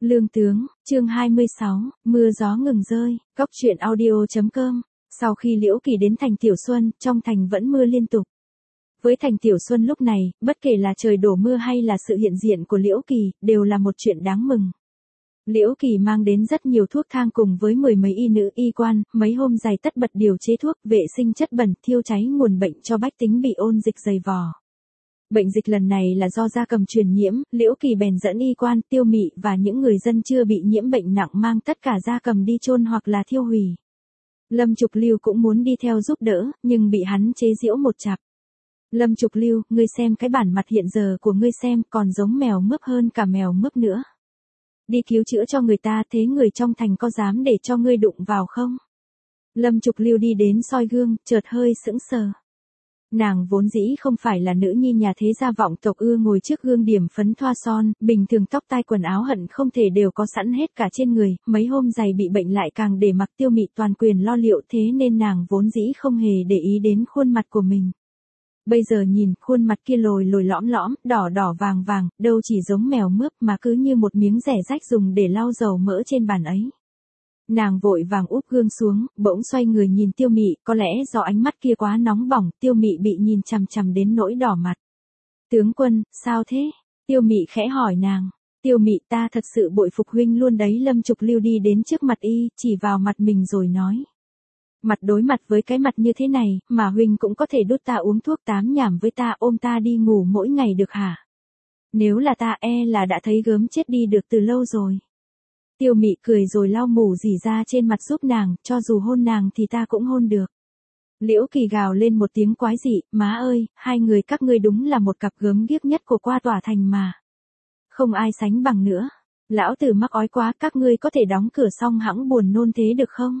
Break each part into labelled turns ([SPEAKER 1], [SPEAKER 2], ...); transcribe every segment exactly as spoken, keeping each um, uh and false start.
[SPEAKER 1] Lương tướng, chương hai mươi sáu, mưa gió ngừng rơi, góc truyện audio.com. Sau khi Liễu Kỳ đến thành Tiểu Xuân, trong thành vẫn mưa liên tục. Với thành Tiểu Xuân lúc này, bất kể là trời đổ mưa hay là sự hiện diện của Liễu Kỳ, đều là một chuyện đáng mừng. Liễu Kỳ mang đến rất nhiều thuốc thang cùng với mười mấy y nữ y quan, mấy hôm dài tất bật điều chế thuốc, vệ sinh chất bẩn, thiêu cháy nguồn bệnh cho bách tính bị ôn dịch dày vò. Bệnh dịch lần này là do gia cầm truyền nhiễm, Liễu Kỳ bèn dẫn y quan, Tiêu Mị và những người dân chưa bị nhiễm bệnh nặng mang tất cả gia cầm đi chôn hoặc là thiêu hủy. Lâm Trục Lưu cũng muốn đi theo giúp đỡ, nhưng bị hắn chế giễu một chặp. Lâm Trục Lưu, ngươi xem cái bản mặt hiện giờ của ngươi xem, còn giống mèo mướp hơn cả mèo mướp nữa. Đi cứu chữa cho người ta, thế người trong thành có dám để cho ngươi đụng vào không? Lâm Trục Lưu đi đến soi gương, chợt hơi sững sờ. Nàng vốn dĩ không phải là nữ nhi nhà thế gia vọng tộc ưa ngồi trước gương điểm phấn thoa son, bình thường tóc tai quần áo hận không thể đều có sẵn hết cả trên người, mấy hôm dày bị bệnh lại càng để mặc Tiêu Mị toàn quyền lo liệu, thế nên nàng vốn dĩ không hề để ý đến khuôn mặt của mình. Bây giờ nhìn, khuôn mặt kia lồi lồi lõm lõm, đỏ đỏ vàng vàng, đâu chỉ giống mèo mướp mà cứ như một miếng rẻ rách dùng để lau dầu mỡ trên bàn ấy. Nàng vội vàng úp gương xuống, bỗng xoay người nhìn Tiêu Mị, có lẽ do ánh mắt kia quá nóng bỏng, Tiêu Mị bị nhìn chằm chằm đến nỗi đỏ mặt. Tướng quân, sao thế? Tiêu Mị khẽ hỏi nàng. Tiêu Mị, ta thật sự bội phục huynh luôn đấy. Lâm Trục Lưu đi đến trước mặt y, chỉ vào mặt mình rồi nói. Mặt đối mặt với cái mặt như thế này, mà huynh cũng có thể đút ta uống thuốc tám nhảm với ta, ôm ta đi ngủ mỗi ngày được hả? Nếu là ta e là đã thấy gớm chết đi được từ lâu rồi. Tiêu Mị cười rồi lau mủ rỉ ra trên mặt giúp nàng, cho dù hôn nàng thì ta cũng hôn được. Liễu Kỳ gào lên một tiếng quái dị, má ơi, hai người các ngươi đúng là một cặp gớm ghiếc nhất của qua tòa thành mà. Không ai sánh bằng nữa. Lão tử mắc ói quá, các ngươi có thể đóng cửa xong hẵng buồn nôn thế được không?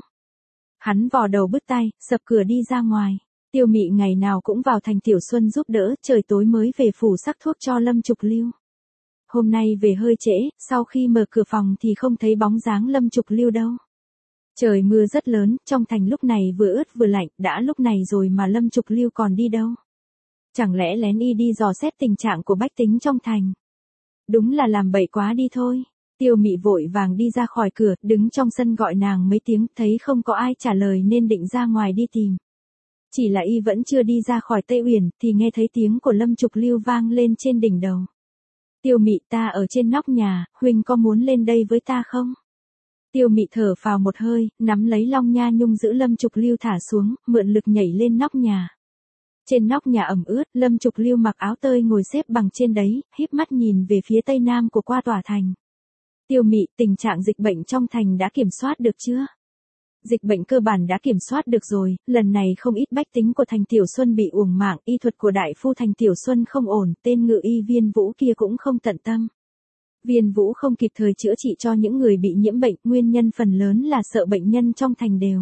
[SPEAKER 1] Hắn vò đầu bứt tai, sập cửa đi ra ngoài. Tiêu Mị ngày nào cũng vào thành Tiểu Xuân giúp đỡ, trời tối mới về phủ sắc thuốc cho Lâm Trục Lưu. Hôm nay về hơi trễ, sau khi mở cửa phòng thì không thấy bóng dáng Lâm Trục Lưu đâu. Trời mưa rất lớn, trong thành lúc này vừa ướt vừa lạnh, đã lúc này rồi mà Lâm Trục Lưu còn đi đâu? Chẳng lẽ lén y đi dò xét tình trạng của bách tính trong thành? Đúng là làm bậy quá đi thôi. Tiêu Mị vội vàng đi ra khỏi cửa, đứng trong sân gọi nàng mấy tiếng, thấy không có ai trả lời nên định ra ngoài đi tìm. Chỉ là y vẫn chưa đi ra khỏi Tây Uyển, thì nghe thấy tiếng của Lâm Trục Lưu vang lên trên đỉnh đầu. Tiêu Mị, ta ở trên nóc nhà, huynh có muốn lên đây với ta không? Tiêu Mị thở phào một hơi, nắm lấy Long Nha Nhung giữ Lâm Trục Lưu thả xuống, mượn lực nhảy lên nóc nhà. Trên nóc nhà ẩm ướt, Lâm Trục Lưu mặc áo tơi ngồi xếp bằng trên đấy, híp mắt nhìn về phía tây nam của qua tòa thành. Tiêu Mị, tình trạng dịch bệnh trong thành đã kiểm soát được chưa? Dịch bệnh cơ bản đã kiểm soát được rồi, lần này không ít bách tính của thành Tiểu Xuân bị uổng mạng, y thuật của đại phu thành Tiểu Xuân không ổn, tên ngự y Viên Vũ kia cũng không tận tâm. Viên Vũ không kịp thời chữa trị cho những người bị nhiễm bệnh, nguyên nhân phần lớn là sợ bệnh nhân trong thành đều.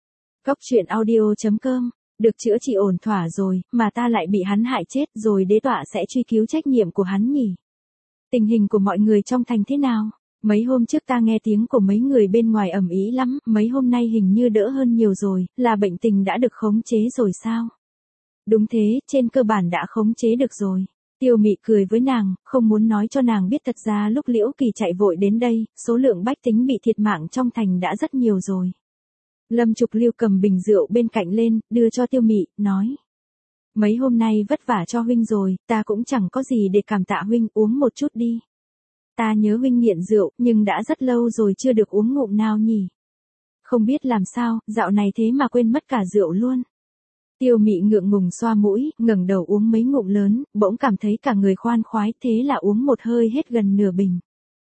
[SPEAKER 1] Góc truyện audio.com, được chữa trị ổn thỏa rồi, mà ta lại bị hắn hại chết rồi, đế tọa sẽ truy cứu trách nhiệm của hắn nhỉ? Tình hình của mọi người trong thành thế nào? Mấy hôm trước ta nghe tiếng của mấy người bên ngoài ầm ĩ lắm, mấy hôm nay hình như đỡ hơn nhiều rồi, là bệnh tình đã được khống chế rồi sao? Đúng thế, trên cơ bản đã khống chế được rồi. Tiêu Mị cười với nàng, không muốn nói cho nàng biết thật ra lúc Liễu Kỳ chạy vội đến đây, số lượng bách tính bị thiệt mạng trong thành đã rất nhiều rồi. Lâm Trục Lưu cầm bình rượu bên cạnh lên, đưa cho Tiêu Mị, nói. Mấy hôm nay vất vả cho huynh rồi, ta cũng chẳng có gì để cảm tạ huynh, uống một chút đi. Ta nhớ huynh nghiện rượu, nhưng đã rất lâu rồi chưa được uống ngụm nào nhỉ. Không biết làm sao, dạo này thế mà quên mất cả rượu luôn. Tiêu Mị ngượng ngùng xoa mũi, ngẩng đầu uống mấy ngụm lớn, bỗng cảm thấy cả người khoan khoái, thế là uống một hơi hết gần nửa bình.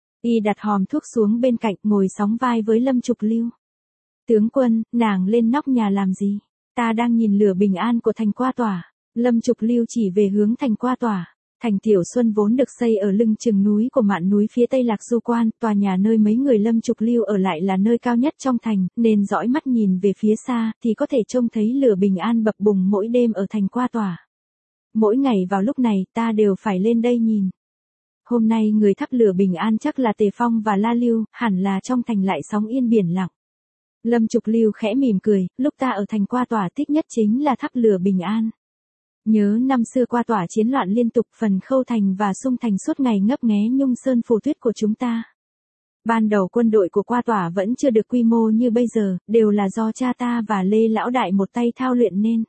[SPEAKER 1] Y đặt hòm thuốc xuống bên cạnh, ngồi sóng vai với Lâm Trục Lưu. Tướng quân, nàng lên nóc nhà làm gì? Ta đang nhìn lửa bình an của thành Qua Tỏa. Lâm Trục Lưu chỉ về hướng thành Qua Tỏa. Thành Tiểu Xuân vốn được xây ở lưng chừng núi của mạn núi phía tây Lạc Du Quan, tòa nhà nơi mấy người Lâm Trục Lưu ở lại là nơi cao nhất trong thành, nên dõi mắt nhìn về phía xa, thì có thể trông thấy lửa bình an bập bùng mỗi đêm ở thành Qua Tỏa. Mỗi ngày vào lúc này, ta đều phải lên đây nhìn. Hôm nay người thắp lửa bình an chắc là Tề Phong và La Lưu, hẳn là trong thành lại sóng yên biển lặng. Lâm Trục Lưu khẽ mỉm cười, lúc ta ở thành Qua Tỏa thích nhất chính là thắp lửa bình an. Nhớ năm xưa Qua Tỏa chiến loạn liên tục, phần Khâu thành và Xung thành suốt ngày ngấp nghé Nhung Sơn phù tuyết của chúng ta. Ban đầu quân đội của Qua Tỏa vẫn chưa được quy mô như bây giờ, đều là do cha ta và Lê Lão Đại một tay thao luyện nên.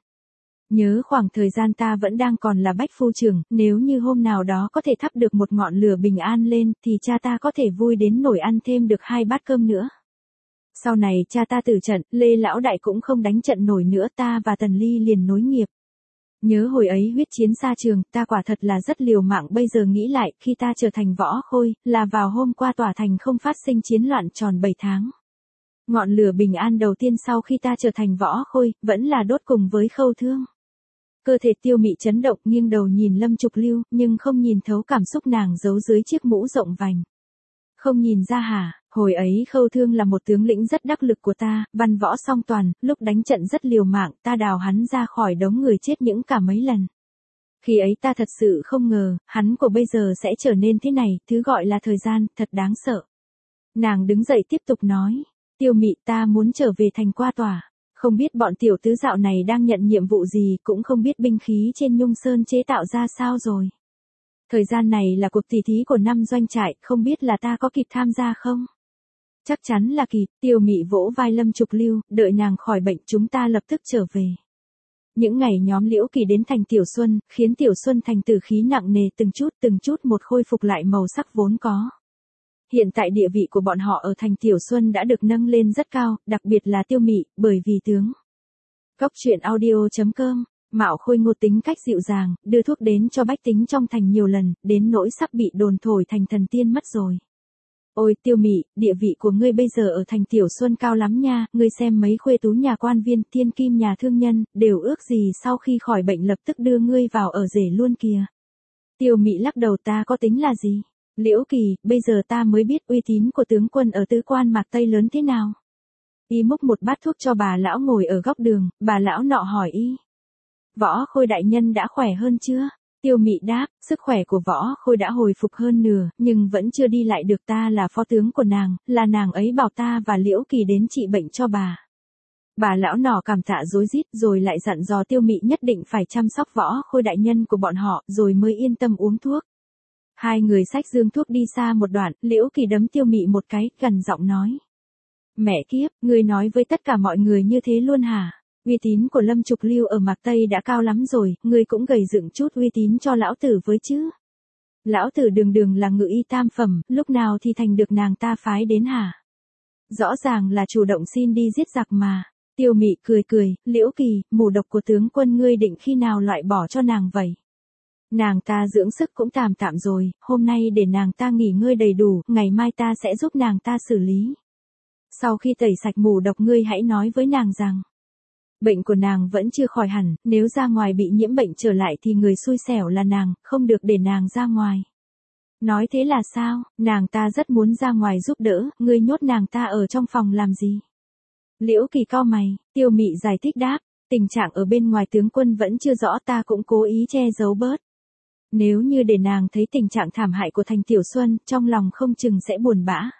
[SPEAKER 1] Nhớ khoảng thời gian ta vẫn đang còn là bách phu trưởng, nếu như hôm nào đó có thể thắp được một ngọn lửa bình an lên, thì cha ta có thể vui đến nổi ăn thêm được hai bát cơm nữa. Sau này cha ta tử trận, Lê Lão Đại cũng không đánh trận nổi nữa, ta và Tần Ly liền nối nghiệp. Nhớ hồi ấy huyết chiến xa trường, ta quả thật là rất liều mạng, bây giờ nghĩ lại, khi ta trở thành võ khôi, là vào hôm qua Tỏa thành không phát sinh chiến loạn tròn bảy tháng. Ngọn lửa bình an đầu tiên sau khi ta trở thành võ khôi, vẫn là đốt cùng với Khâu Thương. Cơ thể Tiêu Mị chấn động, nghiêng đầu nhìn Lâm Trục Lưu, nhưng không nhìn thấu cảm xúc nàng giấu dưới chiếc mũ rộng vành. Không nhìn ra hả? Hồi ấy Khâu Thương là một tướng lĩnh rất đắc lực của ta, văn võ song toàn, lúc đánh trận rất liều mạng, ta đào hắn ra khỏi đống người chết những cả mấy lần. Khi ấy ta thật sự không ngờ, hắn của bây giờ sẽ trở nên thế này, thứ gọi là thời gian, thật đáng sợ. Nàng đứng dậy tiếp tục nói, Tiêu Mị, ta muốn trở về thành Qua Tỏa. Không biết bọn tiểu tứ dạo này đang nhận nhiệm vụ gì, cũng không biết binh khí trên Nhung Sơn chế tạo ra sao rồi. Thời gian này là cuộc tỷ thí của năm doanh trại, không biết là ta có kịp tham gia không? Chắc chắn là kịp. Tiêu Mị vỗ vai Lâm Trục Lưu, đợi nàng khỏi bệnh chúng ta lập tức trở về. Những ngày nhóm Liễu Kỳ đến thành Tiểu Xuân, khiến Tiểu Xuân thành tử khí nặng nề, từng chút từng chút một khôi phục lại màu sắc vốn có. Hiện tại địa vị của bọn họ ở thành Tiểu Xuân đã được nâng lên rất cao, đặc biệt là Tiêu Mị, bởi vì tướng. Cốc truyện audio chấm com, Mạo Khôi Ngô tính cách dịu dàng, đưa thuốc đến cho bách tính trong thành nhiều lần, đến nỗi sắp bị đồn thổi thành thần tiên mất rồi. Ôi Tiêu Mị, địa vị của ngươi bây giờ ở thành Tiểu Xuân cao lắm nha, ngươi xem mấy khuê tú nhà quan viên, thiên kim nhà thương nhân, đều ước gì sau khi khỏi bệnh lập tức đưa ngươi vào ở rể luôn kìa. Tiêu Mị lắc đầu, ta có tính là gì? Liễu Kỳ, bây giờ ta mới biết uy tín của tướng quân ở tứ quan Mạc Tây lớn thế nào. Y múc một bát thuốc cho bà lão ngồi ở góc đường, bà lão nọ hỏi y. Võ Khôi đại nhân đã khỏe hơn chưa? Tiêu Mị đáp, sức khỏe của Võ Khôi đã hồi phục hơn nửa, nhưng vẫn chưa đi lại được, ta là phó tướng của nàng, là nàng ấy bảo ta và Liễu Kỳ đến trị bệnh cho bà. Bà lão nọ cảm tạ rối rít rồi lại dặn dò Tiêu Mị nhất định phải chăm sóc Võ Khôi đại nhân của bọn họ rồi mới yên tâm uống thuốc. Hai người xách dương thuốc đi xa một đoạn, Liễu Kỳ đấm Tiêu Mị một cái, gần giọng nói. Mẹ kiếp, ngươi nói với tất cả mọi người như thế luôn hả? Uy tín của Lâm Trục Lưu ở Mạc Tây đã cao lắm rồi, ngươi cũng gầy dựng chút uy tín cho lão tử với chứ. Lão tử đường đường là ngự y tam phẩm, lúc nào thì thành được nàng ta phái đến hả? Rõ ràng là chủ động xin đi giết giặc mà. Tiêu Mị cười cười, Liễu Kỳ, mù độc của tướng quân ngươi định khi nào loại bỏ cho nàng vậy? Nàng ta dưỡng sức cũng tạm tạm rồi, hôm nay để nàng ta nghỉ ngơi đầy đủ, ngày mai ta sẽ giúp nàng ta xử lý. Sau khi tẩy sạch mù độc ngươi hãy nói với nàng rằng, bệnh của nàng vẫn chưa khỏi hẳn, nếu ra ngoài bị nhiễm bệnh trở lại thì người xui xẻo là nàng, không được để nàng ra ngoài. Nói thế là sao, nàng ta rất muốn ra ngoài giúp đỡ, ngươi nhốt nàng ta ở trong phòng làm gì? Liễu Kỳ cau mày, Tiêu Mị giải thích đáp, tình trạng ở bên ngoài tướng quân vẫn chưa rõ, ta cũng cố ý che giấu bớt. Nếu như để nàng thấy tình trạng thảm hại của thành Tiểu Xuân, trong lòng không chừng sẽ buồn bã.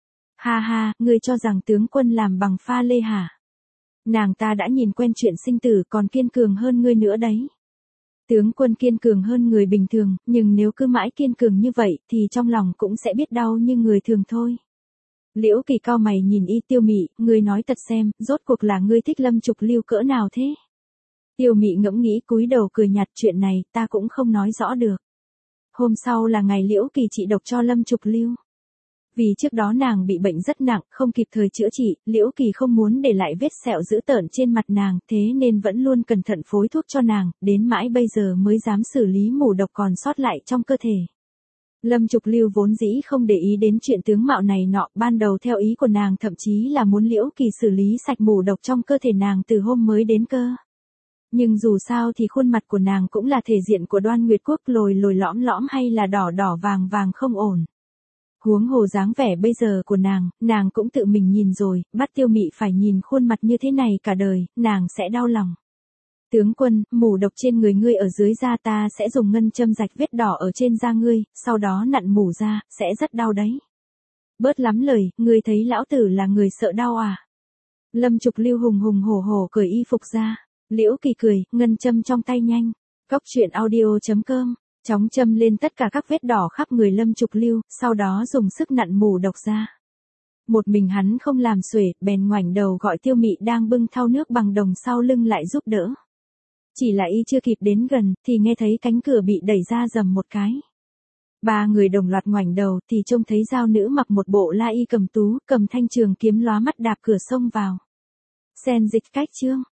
[SPEAKER 1] Ha ha, ngươi cho rằng tướng quân làm bằng pha lê hả? Nàng ta đã nhìn quen chuyện sinh tử, còn kiên cường hơn ngươi nữa đấy. Tướng quân kiên cường hơn người bình thường, nhưng nếu cứ mãi kiên cường như vậy, thì trong lòng cũng sẽ biết đau như người thường thôi. Liễu Kỳ cau mày nhìn y. Tiêu Mị, ngươi nói thật xem, rốt cuộc là ngươi thích Lâm Trục Lưu cỡ nào thế? Tiêu Mị ngẫm nghĩ cúi đầu cười nhạt, chuyện này ta cũng không nói rõ được. Hôm sau là ngày Liễu Kỳ trị độc cho Lâm Trục Lưu. Vì trước đó nàng bị bệnh rất nặng, không kịp thời chữa trị, Liễu Kỳ không muốn để lại vết sẹo dữ tợn trên mặt nàng, thế nên vẫn luôn cẩn thận phối thuốc cho nàng, đến mãi bây giờ mới dám xử lý mù độc còn sót lại trong cơ thể. Lâm Trục Lưu vốn dĩ không để ý đến chuyện tướng mạo này nọ, ban đầu theo ý của nàng thậm chí là muốn Liễu Kỳ xử lý sạch mù độc trong cơ thể nàng từ hôm mới đến cơ. Nhưng dù sao thì khuôn mặt của nàng cũng là thể diện của Đoan Nguyệt Quốc, lồi lồi lõm lõm hay là đỏ đỏ vàng vàng không ổn. Huống hồ dáng vẻ bây giờ của nàng, nàng cũng tự mình nhìn rồi, bắt Tiêu Mị phải nhìn khuôn mặt như thế này cả đời, nàng sẽ đau lòng. Tướng quân, mù độc trên người ngươi ở dưới da, ta sẽ dùng ngân châm rạch vết đỏ ở trên da ngươi, sau đó nặn mù ra, sẽ rất đau đấy. Bớt lắm lời, ngươi thấy lão tử là người sợ đau à? Lâm Trục Lưu hùng hùng hổ hổ cởi y phục ra. Liễu Kỳ cười, ngân châm trong tay nhanh. Cốc truyện audio chấm com, chóng châm lên tất cả các vết đỏ khắp người Lâm Trục Lưu, sau đó dùng sức nặn mù độc ra. Một mình hắn không làm xuể, bèn ngoảnh đầu gọi Tiêu Mị đang bưng thau nước bằng đồng sau lưng lại giúp đỡ. Chỉ là y chưa kịp đến gần, thì nghe thấy cánh cửa bị đẩy ra rầm một cái. Ba người đồng loạt ngoảnh đầu thì trông thấy Giao Nữ mặc một bộ la y cầm tú, cầm thanh trường kiếm lóa mắt đạp cửa xông vào. Sen dịch cách chương.